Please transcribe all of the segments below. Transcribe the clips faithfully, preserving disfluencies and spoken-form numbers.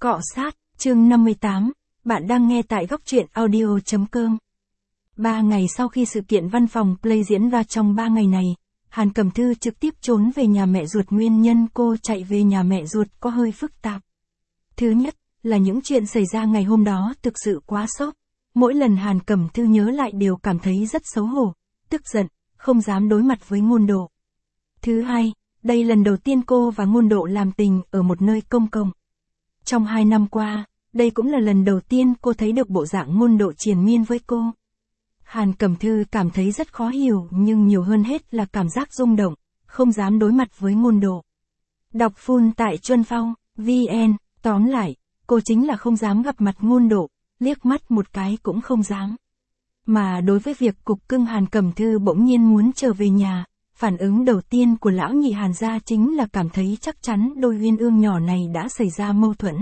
Cọ sát, chương năm mươi tám, bạn đang nghe tại góc truyện audio chấm com. Ba ngày sau khi sự kiện văn phòng Play diễn ra, trong ba ngày này, Hàn Cẩm Thư trực tiếp trốn về nhà mẹ ruột. Nguyên nhân cô chạy về nhà mẹ ruột có hơi phức tạp. Thứ nhất, là những chuyện xảy ra ngày hôm đó thực sự quá sốc. Mỗi lần Hàn Cẩm Thư nhớ lại đều cảm thấy rất xấu hổ, tức giận, không dám đối mặt với Ngôn Độ. Thứ hai, đây lần đầu tiên cô và Ngôn Độ làm tình ở một nơi công cộng. Trong hai năm qua, đây cũng là lần đầu tiên cô thấy được bộ dạng Ngôn Độ triền miên với cô. Hàn Cẩm Thư cảm thấy rất khó hiểu, nhưng nhiều hơn hết là cảm giác rung động, không dám đối mặt với Ngôn Độ. Đọc full tại Chuân Phong, vn, tóm lại, cô chính là không dám gặp mặt Ngôn Độ, liếc mắt một cái cũng không dám. Mà đối với việc cục cưng Hàn Cẩm Thư bỗng nhiên muốn trở về nhà, phản ứng đầu tiên của lão nhị Hàn gia chính là cảm thấy chắc chắn đôi uyên ương nhỏ này đã xảy ra mâu thuẫn.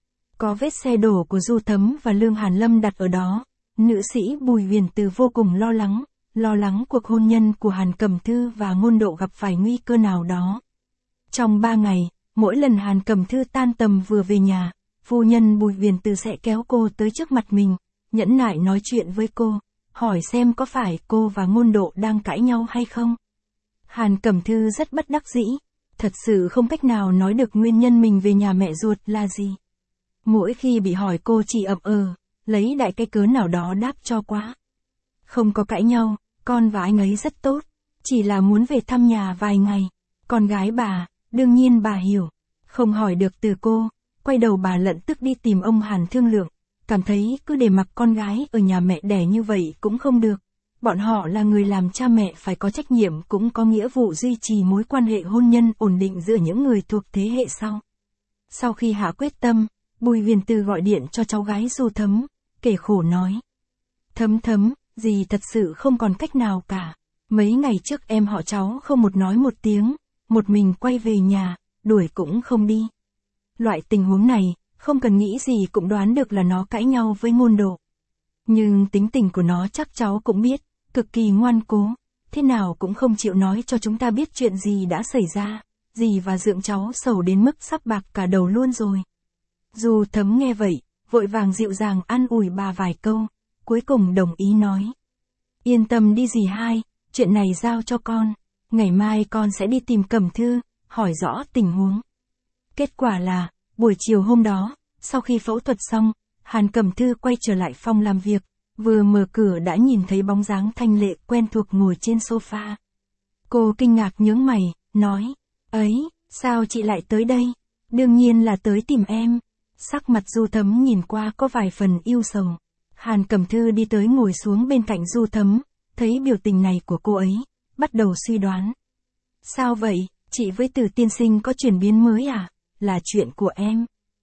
Có vết xe đổ của Du Thấm và Lương Hàn Lâm đặt ở đó, nữ sĩ Bùi Huyền Từ vô cùng lo lắng, lo lắng cuộc hôn nhân của Hàn Cẩm Thư và Ngôn Độ gặp phải nguy cơ nào đó. Trong ba ngày, mỗi lần Hàn Cẩm Thư tan tầm vừa về nhà, phu nhân Bùi Huyền Từ sẽ kéo cô tới trước mặt mình, nhẫn nại nói chuyện với cô, hỏi xem có phải cô và Ngôn Độ đang cãi nhau hay không. Hàn Cẩm Thư rất bất đắc dĩ, thật sự không cách nào nói được nguyên nhân mình về nhà mẹ ruột là gì. Mỗi khi bị hỏi cô chỉ ậm ờ, lấy đại cái cớ nào đó đáp cho quá. Không có cãi nhau, con và anh ấy rất tốt, chỉ là muốn về thăm nhà vài ngày. Con gái bà, đương nhiên bà hiểu, không hỏi được từ cô, quay đầu bà lận tức đi tìm ông Hàn thương lượng, cảm thấy cứ để mặc con gái ở nhà mẹ đẻ như vậy cũng không được. Bọn họ là người làm cha mẹ phải có trách nhiệm, cũng có nghĩa vụ duy trì mối quan hệ hôn nhân ổn định giữa những người thuộc thế hệ sau. Sau khi hạ quyết tâm, Bùi Huyền Từ gọi điện cho cháu gái Du Thấm, kể khổ nói. Thấm thấm, dì thật sự không còn cách nào cả. Mấy ngày trước em họ cháu không một nói một tiếng, một mình quay về nhà, đuổi cũng không đi. Loại tình huống này, không cần nghĩ gì cũng đoán được là nó cãi nhau với Ngôn Độ. Nhưng tính tình của nó chắc cháu cũng biết, cực kỳ ngoan cố, thế nào cũng không chịu nói cho chúng ta biết chuyện gì đã xảy ra. Dì và dượng cháu sầu đến mức sắp bạc cả đầu luôn rồi. Du Thấm nghe vậy, vội vàng dịu dàng an ủi bà vài câu, cuối cùng đồng ý nói. Yên tâm đi dì hai, chuyện này giao cho con, ngày mai con sẽ đi tìm Cẩm Thư, hỏi rõ tình huống. Kết quả là, buổi chiều hôm đó, sau khi phẫu thuật xong, Hàn Cẩm Thư quay trở lại phòng làm việc, vừa mở cửa đã nhìn thấy bóng dáng thanh lệ quen thuộc ngồi trên sofa. Cô kinh ngạc nhướng mày, nói, ấy, sao chị lại tới đây? Đương nhiên là tới tìm em. Sắc mặt Du Thấm nhìn qua có vài phần ưu sầu. Hàn Cẩm Thư đi tới ngồi xuống bên cạnh Du Thấm, thấy biểu tình này của cô ấy, bắt đầu suy đoán. Sao vậy, chị với Từ tiên sinh có chuyển biến mới à? Là chuyện của em.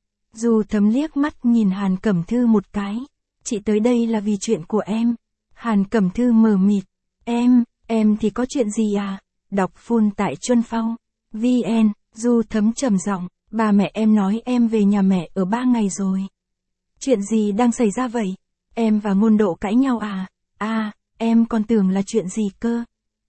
Du Thấm liếc mắt nhìn Hàn Cẩm Thư một cái. Chị tới đây là vì chuyện của em. Hàn Cẩm Thư mờ mịt. Em, em thì có chuyện gì à? Đọc full tại Chuân Phong, vn, Du Thấm trầm giọng. Ba mẹ em nói em về nhà mẹ ở ba ngày rồi. Chuyện gì đang xảy ra vậy? Em và Ngôn Độ cãi nhau à? À, em còn tưởng là chuyện gì cơ.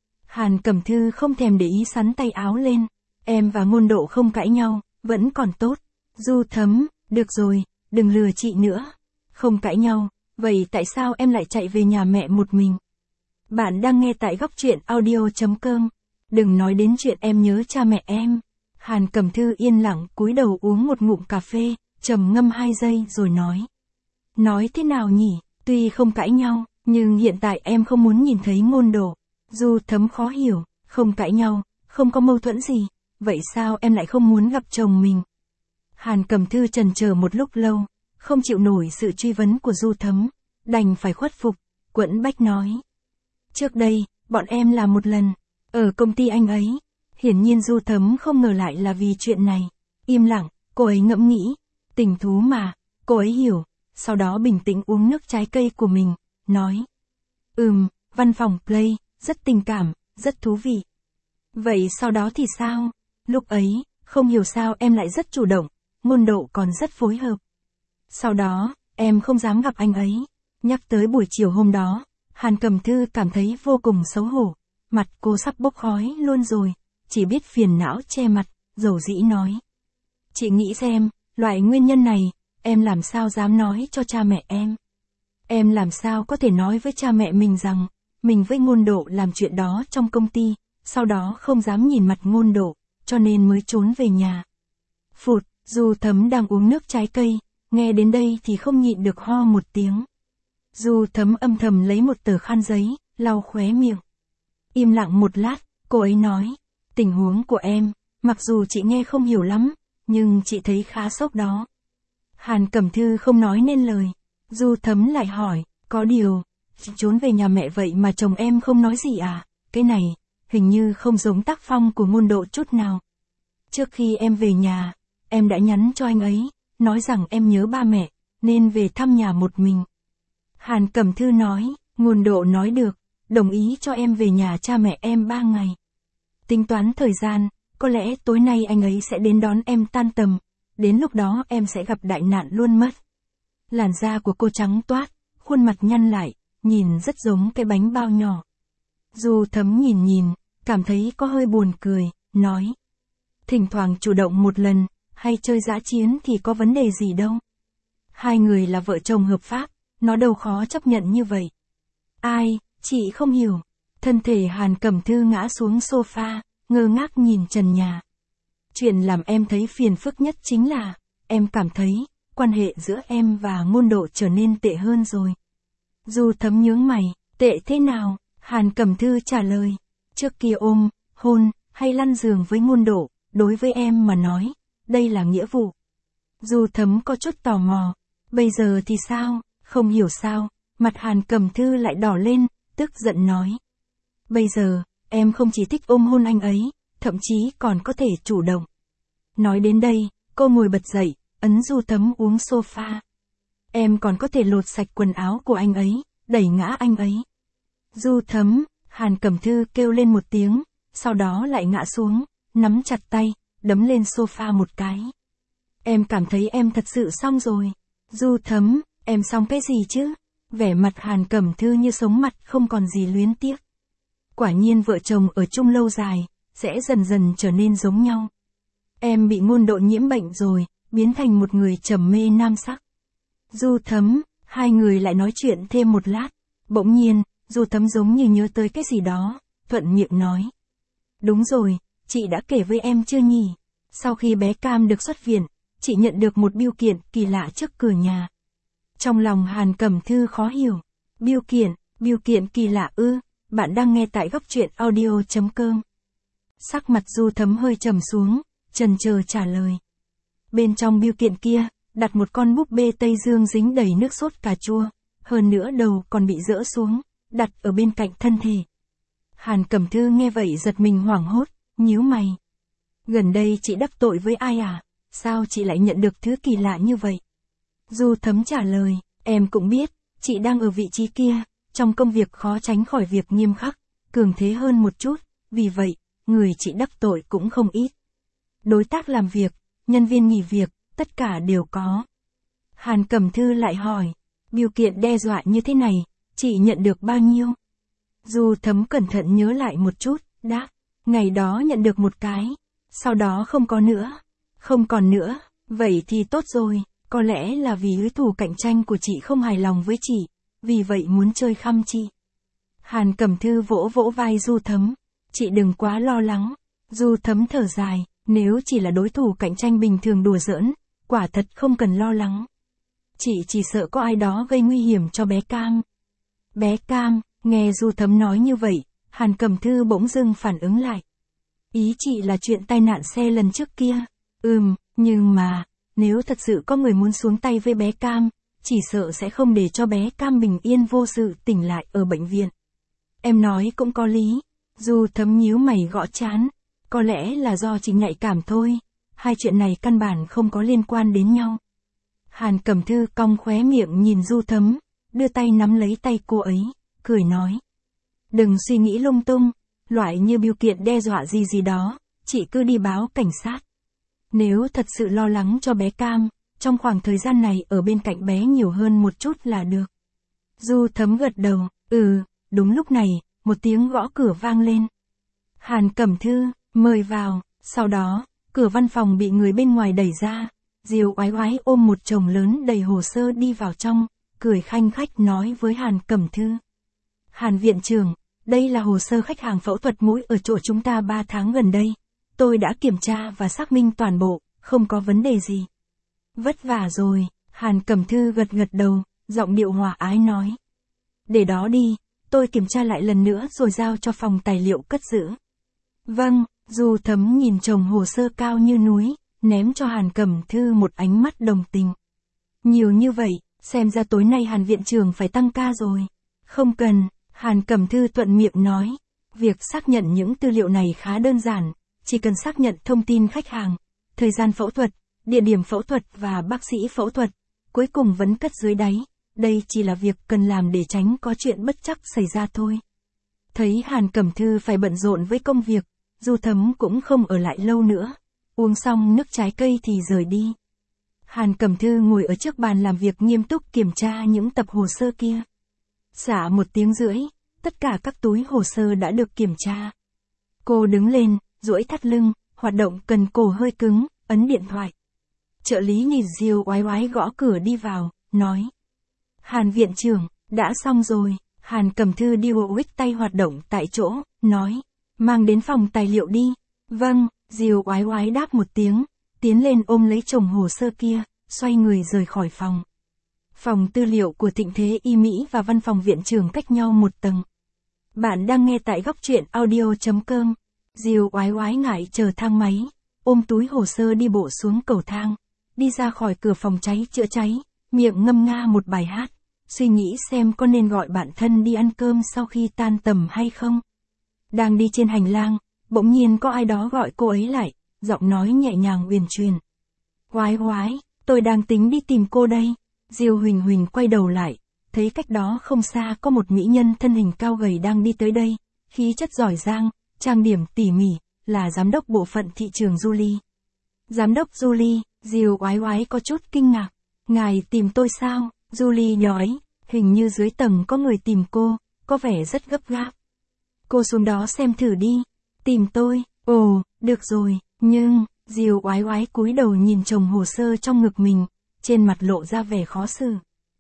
Hàn Cẩm Thư không thèm để ý sắn tay áo lên. Em và Ngôn Độ không cãi nhau, vẫn còn tốt. Du Thấm, được rồi, đừng lừa chị nữa. Không cãi nhau, vậy tại sao em lại chạy về nhà mẹ một mình? Bạn đang nghe tại góc truyện audio chấm com. Đừng nói đến chuyện em nhớ cha mẹ em. Hàn Cẩm Thư yên lặng cúi đầu uống một ngụm cà phê, trầm ngâm hai giây rồi nói. Nói thế nào nhỉ, tuy không cãi nhau, nhưng hiện tại em không muốn nhìn thấy Ngôn Độ. Du Thấm khó hiểu, không cãi nhau, không có mâu thuẫn gì, vậy sao em lại không muốn gặp chồng mình? Hàn Cẩm Thư chần chờ một lúc lâu, không chịu nổi sự truy vấn của Du Thấm, đành phải khuất phục, quẫn bách nói. Trước đây, bọn em làm một lần, ở công ty anh ấy. Hiển nhiên Du Thấm không ngờ lại là vì chuyện này. Im lặng, cô ấy ngẫm nghĩ. Tình thú mà, cô ấy hiểu. Sau đó bình tĩnh uống nước trái cây của mình, nói. Ừm, văn phòng Play, rất tình cảm, rất thú vị. Vậy sau đó thì sao? Lúc ấy, không hiểu sao em lại rất chủ động, Ngôn Độ còn rất phối hợp. Sau đó, em không dám gặp anh ấy. Nhắc tới buổi chiều hôm đó, Hàn Cẩm Thư cảm thấy vô cùng xấu hổ. Mặt cô sắp bốc khói luôn rồi. Chỉ biết phiền não che mặt, dầu dĩ nói. Chị nghĩ xem, loại nguyên nhân này, em làm sao dám nói cho cha mẹ em. Em làm sao có thể nói với cha mẹ mình rằng, mình với Ngôn Độ làm chuyện đó trong công ty, sau đó không dám nhìn mặt Ngôn Độ, cho nên mới trốn về nhà. Phụt, Du Thấm đang uống nước trái cây, nghe đến đây thì không nhịn được ho một tiếng. Du Thấm âm thầm lấy một tờ khăn giấy, lau khóe miệng. Im lặng một lát, cô ấy nói, tình huống của em, mặc dù chị nghe không hiểu lắm, nhưng chị thấy khá sốc đó. Hàn Cẩm Thư không nói nên lời. Du Thấm lại hỏi, có điều, chị trốn về nhà mẹ vậy mà chồng em không nói gì à? Cái này, hình như không giống tác phong của Ngôn Độ chút nào. Trước khi em về nhà, em đã nhắn cho anh ấy, nói rằng em nhớ ba mẹ, nên về thăm nhà một mình. Hàn Cẩm Thư nói, Ngôn Độ nói được, đồng ý cho em về nhà cha mẹ em ba ngày. Tính toán thời gian, có lẽ tối nay anh ấy sẽ đến đón em tan tầm, đến lúc đó em sẽ gặp đại nạn luôn mất. Làn da của cô trắng toát, khuôn mặt nhăn lại, nhìn rất giống cái bánh bao nhỏ. Du Thấm nhìn nhìn, cảm thấy có hơi buồn cười, nói. Thỉnh thoảng chủ động một lần, hay chơi dã chiến thì có vấn đề gì đâu. Hai người là vợ chồng hợp pháp, nó đâu khó chấp nhận như vậy. Ai, chị không hiểu. Thân thể Hàn Cẩm Thư ngã xuống sofa, ngơ ngác nhìn trần nhà. Chuyện làm em thấy phiền phức nhất chính là, em cảm thấy, quan hệ giữa em và Ngôn Độ trở nên tệ hơn rồi. Du Thấm nhướng mày, tệ thế nào? Hàn Cẩm Thư trả lời, trước kia ôm, hôn, hay lăn giường với Ngôn Độ, đối với em mà nói, đây là nghĩa vụ. Du Thấm có chút tò mò, bây giờ thì sao, không hiểu sao, mặt Hàn Cẩm Thư lại đỏ lên, tức giận nói. Bây giờ, em không chỉ thích ôm hôn anh ấy, thậm chí còn có thể chủ động. Nói đến đây, cô ngồi bật dậy, ấn Du Thấm uống sofa. Em còn có thể lột sạch quần áo của anh ấy, đẩy ngã anh ấy. Du Thấm, Hàn Cẩm Thư kêu lên một tiếng, sau đó lại ngã xuống, nắm chặt tay, đấm lên sofa một cái. Em cảm thấy em thật sự xong rồi. Du Thấm, em xong cái gì chứ? Vẻ mặt Hàn Cẩm Thư như sống mặt không còn gì luyến tiếc. Quả nhiên vợ chồng ở chung lâu dài, sẽ dần dần trở nên giống nhau. Em bị Ngôn Độ nhiễm bệnh rồi, biến thành một người trầm mê nam sắc. Du Thấm, hai người lại nói chuyện thêm một lát. Bỗng nhiên, Du Thấm giống như nhớ tới cái gì đó, thuận miệng nói. Đúng rồi, chị đã kể với em chưa nhỉ? Sau khi bé Cam được xuất viện, chị nhận được một bưu kiện kỳ lạ trước cửa nhà. Trong lòng Hàn Cẩm Thư khó hiểu. Bưu kiện, bưu kiện kỳ lạ ư? Bạn đang nghe tại góc truyện audio chấm com. Sắc mặt Du Thấm hơi trầm xuống, chần chờ trả lời. Bên trong bưu kiện kia, đặt một con búp bê Tây Dương dính đầy nước sốt cà chua, hơn nữa đầu còn bị rỡ xuống, đặt ở bên cạnh thân thể. Hàn Cẩm Thư nghe vậy giật mình hoảng hốt, nhíu mày. Gần đây chị đắc tội với ai à? Sao chị lại nhận được thứ kỳ lạ như vậy? Du Thấm trả lời, em cũng biết, chị đang ở vị trí kia, trong công việc khó tránh khỏi việc nghiêm khắc, cường thế hơn một chút, vì vậy, người chị đắc tội cũng không ít. Đối tác làm việc, nhân viên nghỉ việc, tất cả đều có. Hàn Cẩm Thư lại hỏi, bưu kiện đe dọa như thế này, chị nhận được bao nhiêu? Du Thấm cẩn thận nhớ lại một chút, đáp, ngày đó nhận được một cái, sau đó không có nữa, không còn nữa, vậy thì tốt rồi, có lẽ là vì đối thủ cạnh tranh của chị không hài lòng với chị, vì vậy muốn chơi khăm chị. Hàn Cẩm Thư vỗ vỗ vai Du Thấm, chị đừng quá lo lắng. Du Thấm thở dài, nếu chỉ là đối thủ cạnh tranh bình thường đùa giỡn, quả thật không cần lo lắng. Chị chỉ sợ có ai đó gây nguy hiểm cho bé Cam. Bé Cam, nghe Du Thấm nói như vậy, Hàn Cẩm Thư bỗng dưng phản ứng lại. Ý chị là chuyện tai nạn xe lần trước kia. Ừm, nhưng mà, nếu thật sự có người muốn xuống tay với bé Cam, chỉ sợ sẽ không để cho bé Cam bình yên vô sự tỉnh lại ở bệnh viện. Em nói cũng có lý. Du Thấm nhíu mày gõ trán. Có lẽ là do chị nhạy cảm thôi. Hai chuyện này căn bản không có liên quan đến nhau. Hàn Cẩm Thư cong khóe miệng nhìn Du Thấm, đưa tay nắm lấy tay cô ấy, cười nói. Đừng suy nghĩ lung tung, loại như bưu kiện đe dọa gì gì đó, chị cứ đi báo cảnh sát. Nếu thật sự lo lắng cho bé Cam, trong khoảng thời gian này ở bên cạnh bé nhiều hơn một chút là được. Du Thấm gật đầu, ừ, đúng lúc này, một tiếng gõ cửa vang lên. Hàn Cẩm Thư, mời vào, sau đó, cửa văn phòng bị người bên ngoài đẩy ra. Diêu Oái Oái ôm một chồng lớn đầy hồ sơ đi vào trong, cười khanh khách nói với Hàn Cẩm Thư. Hàn viện trưởng, đây là hồ sơ khách hàng phẫu thuật mũi ở chỗ chúng ta ba tháng gần đây. Tôi đã kiểm tra và xác minh toàn bộ, không có vấn đề gì. Vất vả rồi, Hàn Cẩm Thư gật gật đầu, giọng điệu hòa ái nói. Để đó đi, tôi kiểm tra lại lần nữa rồi giao cho phòng tài liệu cất giữ. Vâng, Du Thấm nhìn chồng hồ sơ cao như núi, ném cho Hàn Cẩm Thư một ánh mắt đồng tình. Nhiều như vậy, xem ra tối nay Hàn viện trưởng phải tăng ca rồi. Không cần, Hàn Cẩm Thư thuận miệng nói. Việc xác nhận những tư liệu này khá đơn giản, chỉ cần xác nhận thông tin khách hàng, thời gian phẫu thuật, địa điểm phẫu thuật và bác sĩ phẫu thuật, cuối cùng vẫn cất dưới đáy. Đây chỉ là việc cần làm để tránh có chuyện bất trắc xảy ra thôi. Thấy Hàn Cẩm Thư phải bận rộn với công việc, Du Thấm cũng không ở lại lâu nữa. Uống xong nước trái cây thì rời đi. Hàn Cẩm Thư ngồi ở trước bàn làm việc nghiêm túc kiểm tra những tập hồ sơ kia. Xả một tiếng rưỡi, tất cả các túi hồ sơ đã được kiểm tra. Cô đứng lên, duỗi thắt lưng, hoạt động cần cổ hơi cứng, ấn điện thoại. Trợ lý nhìn Diêu Oái Oái gõ cửa đi vào, nói. Hàn viện trưởng, đã xong rồi. Hàn Cẩm Thư đi huých tay hoạt động tại chỗ, nói. Mang đến phòng tài liệu đi. Vâng, Diêu Oái Oái đáp một tiếng, tiến lên ôm lấy chồng hồ sơ kia, xoay người rời khỏi phòng. Phòng tư liệu của Thịnh Thế Y Mỹ và văn phòng viện trưởng cách nhau một tầng. Bạn đang nghe tại góc truyện audio chấm com. Diêu Oái Oái ngại chờ thang máy, ôm túi hồ sơ đi bộ xuống cầu thang, đi ra khỏi cửa phòng cháy chữa cháy, miệng ngâm nga một bài hát, suy nghĩ xem có nên gọi bạn thân đi ăn cơm sau khi tan tầm hay không. Đang đi trên hành lang, bỗng nhiên có ai đó gọi cô ấy lại, giọng nói nhẹ nhàng uyển chuyển. Oái Oái, tôi đang tính đi tìm cô đây. Diêu Huỳnh Huỳnh quay đầu lại, thấy cách đó không xa có một mỹ nhân thân hình cao gầy đang đi tới đây, khí chất giỏi giang, trang điểm tỉ mỉ, là giám đốc bộ phận thị trường Julie. Giám đốc Julie, Diêu Oái Oái có chút kinh ngạc. Ngài tìm tôi sao? Julie nhói, hình như dưới tầng có người tìm cô, có vẻ rất gấp gáp. Cô xuống đó xem thử đi. Tìm tôi? Ồ, được rồi, nhưng, Diêu Oái Oái cúi đầu nhìn chồng hồ sơ trong ngực mình, trên mặt lộ ra vẻ khó xử.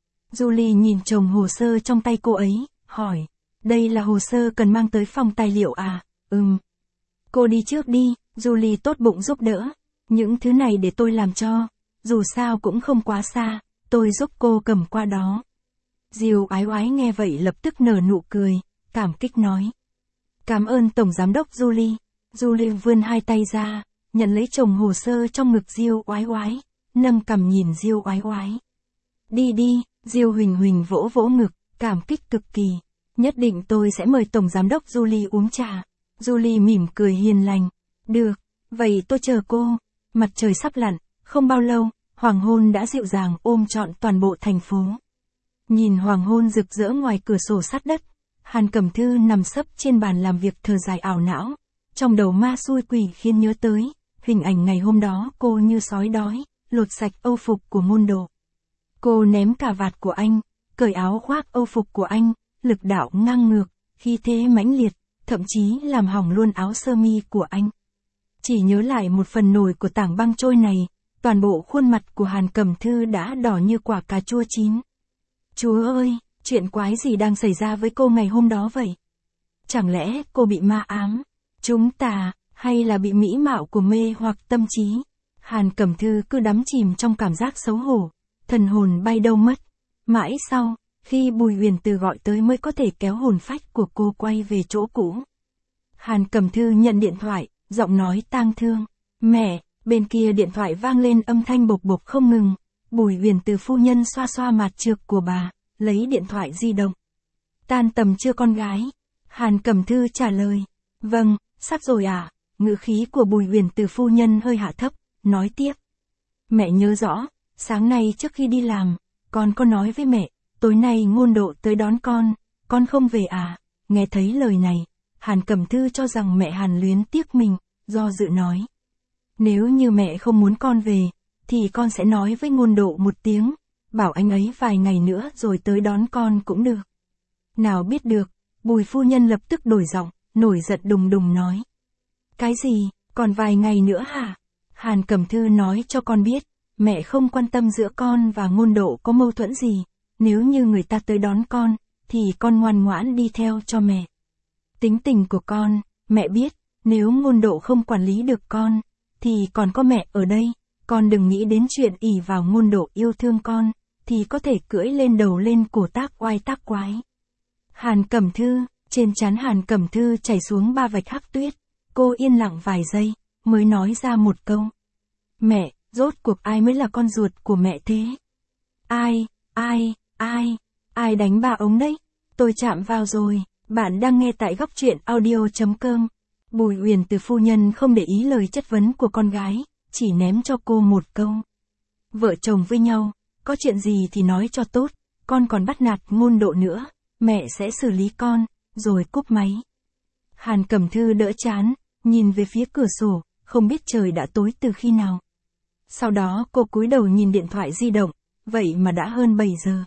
Julie nhìn chồng hồ sơ trong tay cô ấy, hỏi, đây là hồ sơ cần mang tới phòng tài liệu à? Ừm. Cô đi trước đi, Julie tốt bụng giúp đỡ. Những thứ này để tôi làm cho, dù sao cũng không quá xa, tôi giúp cô cầm qua đó. Diêu Oái Oái nghe vậy lập tức nở nụ cười, cảm kích nói. Cảm ơn Tổng Giám đốc Julie. Julie vươn hai tay ra, nhận lấy chồng hồ sơ trong ngực Diêu Oái Oái, nâng cằm nhìn Diêu Oái Oái. Đi đi, Diêu Huỳnh Huỳnh vỗ vỗ ngực, cảm kích cực kỳ. Nhất định tôi sẽ mời Tổng Giám đốc Julie uống trà. Julie mỉm cười hiền lành. Được, vậy tôi chờ cô. Mặt trời sắp lặn, không bao lâu, hoàng hôn đã dịu dàng ôm trọn toàn bộ thành phố. Nhìn hoàng hôn rực rỡ ngoài cửa sổ sát đất, Hàn Cẩm Thư nằm sấp trên bàn làm việc thở dài ảo não. Trong đầu ma xui quỷ khiến nhớ tới, hình ảnh ngày hôm đó cô như sói đói, lột sạch âu phục của môn đồ. Cô ném cà vạt của anh, cởi áo khoác âu phục của anh, lực đạo ngang ngược, khí thế mãnh liệt, thậm chí làm hỏng luôn áo sơ mi của anh. Chỉ nhớ lại một phần nổi của tảng băng trôi này, toàn bộ khuôn mặt của Hàn Cẩm Thư đã đỏ như quả cà chua chín. Chúa ơi, chuyện quái gì đang xảy ra với cô ngày hôm đó vậy? Chẳng lẽ cô bị ma ám, chúng tà, hay là bị mỹ mạo của mê hoặc tâm trí? Hàn Cẩm Thư cứ đắm chìm trong cảm giác xấu hổ, thần hồn bay đâu mất. Mãi sau, khi Bùi Huyền Từ gọi tới mới có thể kéo hồn phách của cô quay về chỗ cũ. Hàn Cẩm Thư nhận điện thoại, giọng nói tang thương. Mẹ, bên kia điện thoại vang lên âm thanh bộc bộc không ngừng. Bùi Huyền Từ phu nhân xoa xoa mặt trược của bà, lấy điện thoại di động. Tan tầm chưa con gái? Hàn Cẩm Thư trả lời. Vâng, sắp rồi à? Ngữ khí của Bùi Huyền Từ phu nhân hơi hạ thấp, nói tiếp. Mẹ nhớ rõ, sáng nay trước khi đi làm, con có nói với mẹ, tối nay Ngôn Độ tới đón con, con không về à? Nghe thấy lời này, Hàn Cẩm Thư cho rằng mẹ Hàn luyến tiếc mình, do dự nói. Nếu như mẹ không muốn con về, thì con sẽ nói với Ngôn Độ một tiếng, bảo anh ấy vài ngày nữa rồi tới đón con cũng được. Nào biết được, Bùi phu nhân lập tức đổi giọng, nổi giận đùng đùng nói. Cái gì, còn vài ngày nữa hả? Hàn Cẩm Thư nói cho con biết, mẹ không quan tâm giữa con và Ngôn Độ có mâu thuẫn gì, nếu như người ta tới đón con, thì con ngoan ngoãn đi theo cho mẹ. Tính tình của con, mẹ biết, nếu Ngôn Độ không quản lý được con, thì còn có mẹ ở đây, con đừng nghĩ đến chuyện ỷ vào Ngôn Độ yêu thương con, thì có thể cưỡi lên đầu lên cổ tác oai tác quái. Hàn Cẩm Thư, trên trán Hàn Cẩm Thư chảy xuống ba vạch hắc tuyết, cô yên lặng vài giây, mới nói ra một câu. Mẹ, rốt cuộc ai mới là con ruột của mẹ thế? Ai, ai, ai, ai đánh bà ống đấy? Tôi chạm vào rồi, bạn đang nghe tại góc truyện audio.com. Bùi Uyển Từ phu nhân không để ý lời chất vấn của con gái, chỉ ném cho cô một câu. Vợ chồng với nhau, có chuyện gì thì nói cho tốt, con còn bắt nạt Ngôn Độ nữa, mẹ sẽ xử lý con, rồi cúp máy. Hàn Cẩm Thư đỡ chán, nhìn về phía cửa sổ, không biết trời đã tối từ khi nào. Sau đó cô cúi đầu nhìn điện thoại di động, vậy mà đã hơn bảy giờ.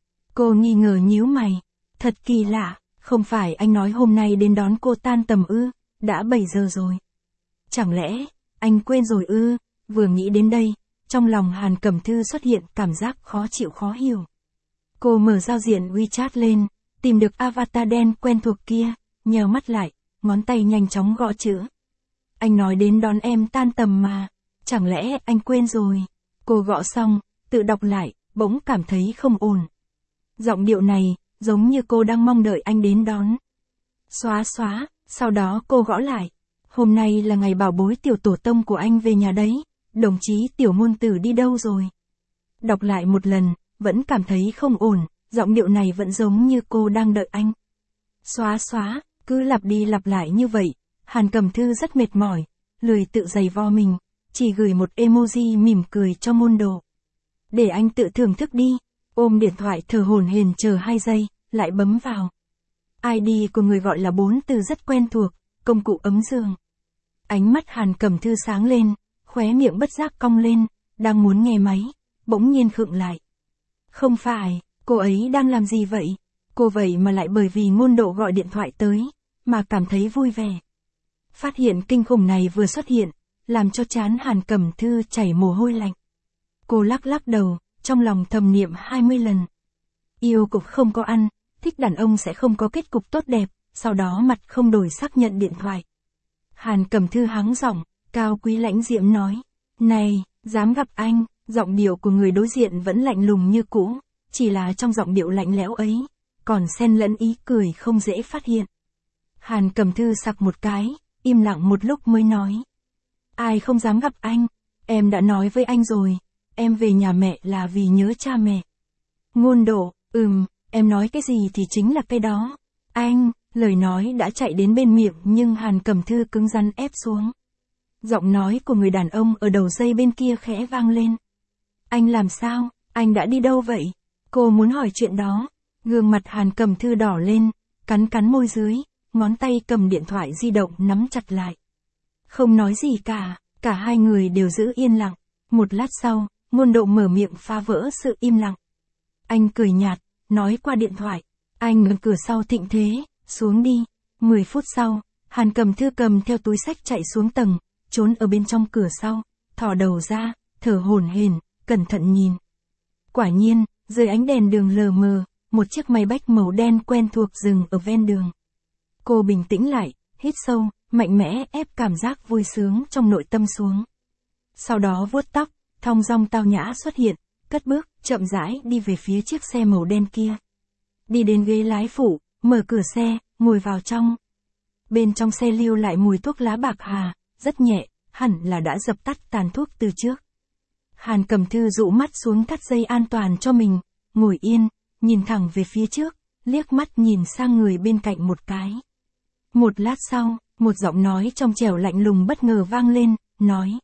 Cô nghi ngờ nhíu mày, thật kỳ lạ, không phải anh nói hôm nay đến đón cô tan tầm ư, đã bảy giờ rồi. Chẳng lẽ, anh quên rồi ư, vừa nghĩ đến đây, trong lòng Hàn Cẩm Thư xuất hiện cảm giác khó chịu khó hiểu. Cô mở giao diện WeChat lên, tìm được avatar đen quen thuộc kia, nheo mắt lại, ngón tay nhanh chóng gõ chữ. Anh nói đến đón em tan tầm mà, chẳng lẽ anh quên rồi? Cô gõ xong, tự đọc lại, bỗng cảm thấy không ổn. Giọng điệu này, giống như cô đang mong đợi anh đến đón. Xóa xóa, sau đó cô gõ lại. Hôm nay là ngày bảo bối tiểu tổ tông của anh về nhà đấy, đồng chí Tiểu Ngôn Tử đi đâu rồi? Đọc lại một lần, vẫn cảm thấy không ổn, giọng điệu này vẫn giống như cô đang đợi anh. Xóa xóa, cứ lặp đi lặp lại như vậy, Hàn Cẩm Thư rất mệt mỏi, lười tự giày vo mình, chỉ gửi một emoji mỉm cười cho Ngôn Độ. Để anh tự thưởng thức đi, ôm điện thoại thở hổn hển chờ hai giây, lại bấm vào. i đê của người gọi là bốn từ rất quen thuộc, công cụ ấm giường. Ánh mắt Hàn Cẩm Thư sáng lên, khóe miệng bất giác cong lên, đang muốn nghe máy, bỗng nhiên khựng lại. Không phải, cô ấy đang làm gì vậy? Cô vậy mà lại bởi vì Ngôn Độ gọi điện thoại tới, mà cảm thấy vui vẻ. Phát hiện kinh khủng này vừa xuất hiện, làm cho trán Hàn Cẩm Thư chảy mồ hôi lạnh. Cô lắc lắc đầu, trong lòng thầm niệm hai mươi lần. Yêu cũng không có ăn, thích đàn ông sẽ không có kết cục tốt đẹp, sau đó mặt không đổi sắc nhận điện thoại. Hàn Cẩm Thư hắng giọng, cao quý lãnh diễm nói. Này, dám gặp anh, giọng điệu của người đối diện vẫn lạnh lùng như cũ, chỉ là trong giọng điệu lạnh lẽo ấy, còn xen lẫn ý cười không dễ phát hiện. Hàn Cẩm Thư sặc một cái, im lặng một lúc mới nói. Ai không dám gặp anh, em đã nói với anh rồi, em về nhà mẹ là vì nhớ cha mẹ. Ngôn Độ, ừm, em nói cái gì thì chính là cái đó. Anh, lời nói đã chạy đến bên miệng nhưng Hàn Cẩm Thư cứng rắn ép xuống. Giọng nói của người đàn ông ở đầu dây bên kia khẽ vang lên. Anh làm sao, anh đã đi đâu vậy? Cô muốn hỏi chuyện đó. Gương mặt Hàn Cẩm Thư đỏ lên, cắn cắn môi dưới, ngón tay cầm điện thoại di động nắm chặt lại. Không nói gì cả, cả hai người đều giữ yên lặng. Một lát sau, Ngôn Độ mở miệng phá vỡ sự im lặng. Anh cười nhạt, nói qua điện thoại. Anh ở cửa sau Thịnh Thế, xuống đi. Mười phút sau, Hàn Cẩm Thư cầm theo túi xách chạy xuống tầng, trốn ở bên trong cửa sau, thò đầu ra, thở hổn hển, cẩn thận nhìn. Quả nhiên, dưới ánh đèn đường lờ mờ, một chiếc máy bách màu đen quen thuộc dừng ở ven đường. Cô bình tĩnh lại, hít sâu, mạnh mẽ ép cảm giác vui sướng trong nội tâm xuống. Sau đó vuốt tóc, thong dong tao nhã xuất hiện, cất bước, chậm rãi đi về phía chiếc xe màu đen kia. Đi đến ghế lái phụ, mở cửa xe, ngồi vào trong. Bên trong xe lưu lại mùi thuốc lá bạc hà, rất nhẹ, hẳn là đã dập tắt tàn thuốc từ trước. Hàn Cẩm Thư dụ mắt xuống thắt dây an toàn cho mình, ngồi yên, nhìn thẳng về phía trước, liếc mắt nhìn sang người bên cạnh một cái. Một lát sau, một giọng nói trong trẻo lạnh lùng bất ngờ vang lên, nói.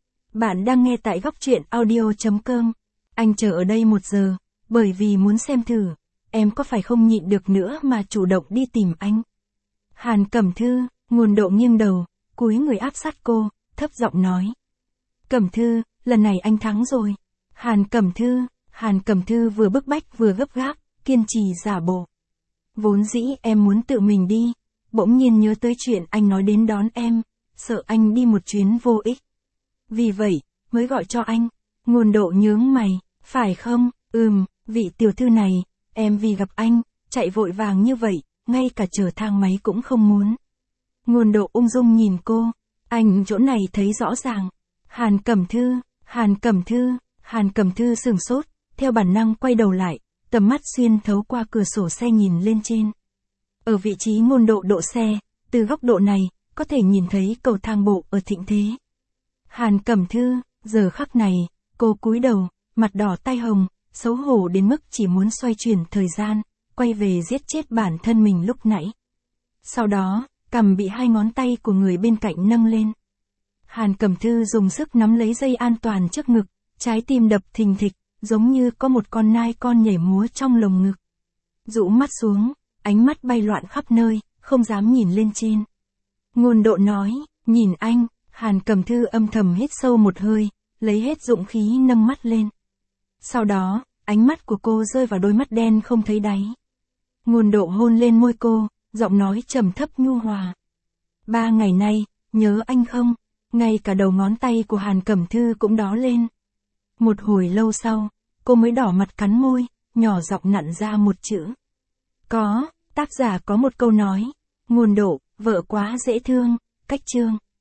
Bạn đang nghe tại góc truyện audio.com. Anh chờ ở đây một giờ, bởi vì muốn xem thử, em có phải không nhịn được nữa mà chủ động đi tìm anh. Hàn Cẩm Thư, Ngôn Độ nghiêng đầu, cúi người áp sát cô, thấp giọng nói. Cẩm Thư, lần này anh thắng rồi. Hàn Cẩm Thư, Hàn Cẩm Thư vừa bức bách vừa gấp gáp, kiên trì giả bộ. Vốn dĩ em muốn tự mình đi, bỗng nhiên nhớ tới chuyện anh nói đến đón em, sợ anh đi một chuyến vô ích. Vì vậy, mới gọi cho anh. Ngôn Độ nhướng mày, phải không, ừm, vị tiểu thư này, em vì gặp anh, chạy vội vàng như vậy, ngay cả chờ thang máy cũng không muốn. Ngôn Độ ung dung nhìn cô, anh chỗ này thấy rõ ràng. Hàn Cẩm Thư, Hàn Cẩm Thư, Hàn Cẩm Thư sửng sốt, theo bản năng quay đầu lại, tầm mắt xuyên thấu qua cửa sổ xe nhìn lên trên. Ở vị trí Ngôn Độ độ xe, từ góc độ này, có thể nhìn thấy cầu thang bộ ở thịnh thế. Hàn Cẩm Thư, giờ khắc này, cô cúi đầu, mặt đỏ tai hồng, xấu hổ đến mức chỉ muốn xoay chuyển thời gian, quay về giết chết bản thân mình lúc nãy. Sau đó, cằm bị hai ngón tay của người bên cạnh nâng lên. Hàn Cẩm Thư dùng sức nắm lấy dây an toàn trước ngực, trái tim đập thình thịch, giống như có một con nai con nhảy múa trong lồng ngực. Rũ mắt xuống, ánh mắt bay loạn khắp nơi, không dám nhìn lên trên. Ngôn Độ nói, nhìn anh, Hàn Cẩm Thư âm thầm hít sâu một hơi, lấy hết dũng khí nâng mắt lên. Sau đó, ánh mắt của cô rơi vào đôi mắt đen không thấy đáy. Ngôn Độ hôn lên môi cô, giọng nói trầm thấp nhu hòa. Ba ngày nay, nhớ anh không? Ngay cả đầu ngón tay của Hàn Cẩm Thư cũng đỏ lên. Một hồi lâu sau, cô mới đỏ mặt cắn môi, nhỏ giọng nặn ra một chữ. Có, tác giả có một câu nói, Ngôn Độ, vợ quá dễ thương, cách chương.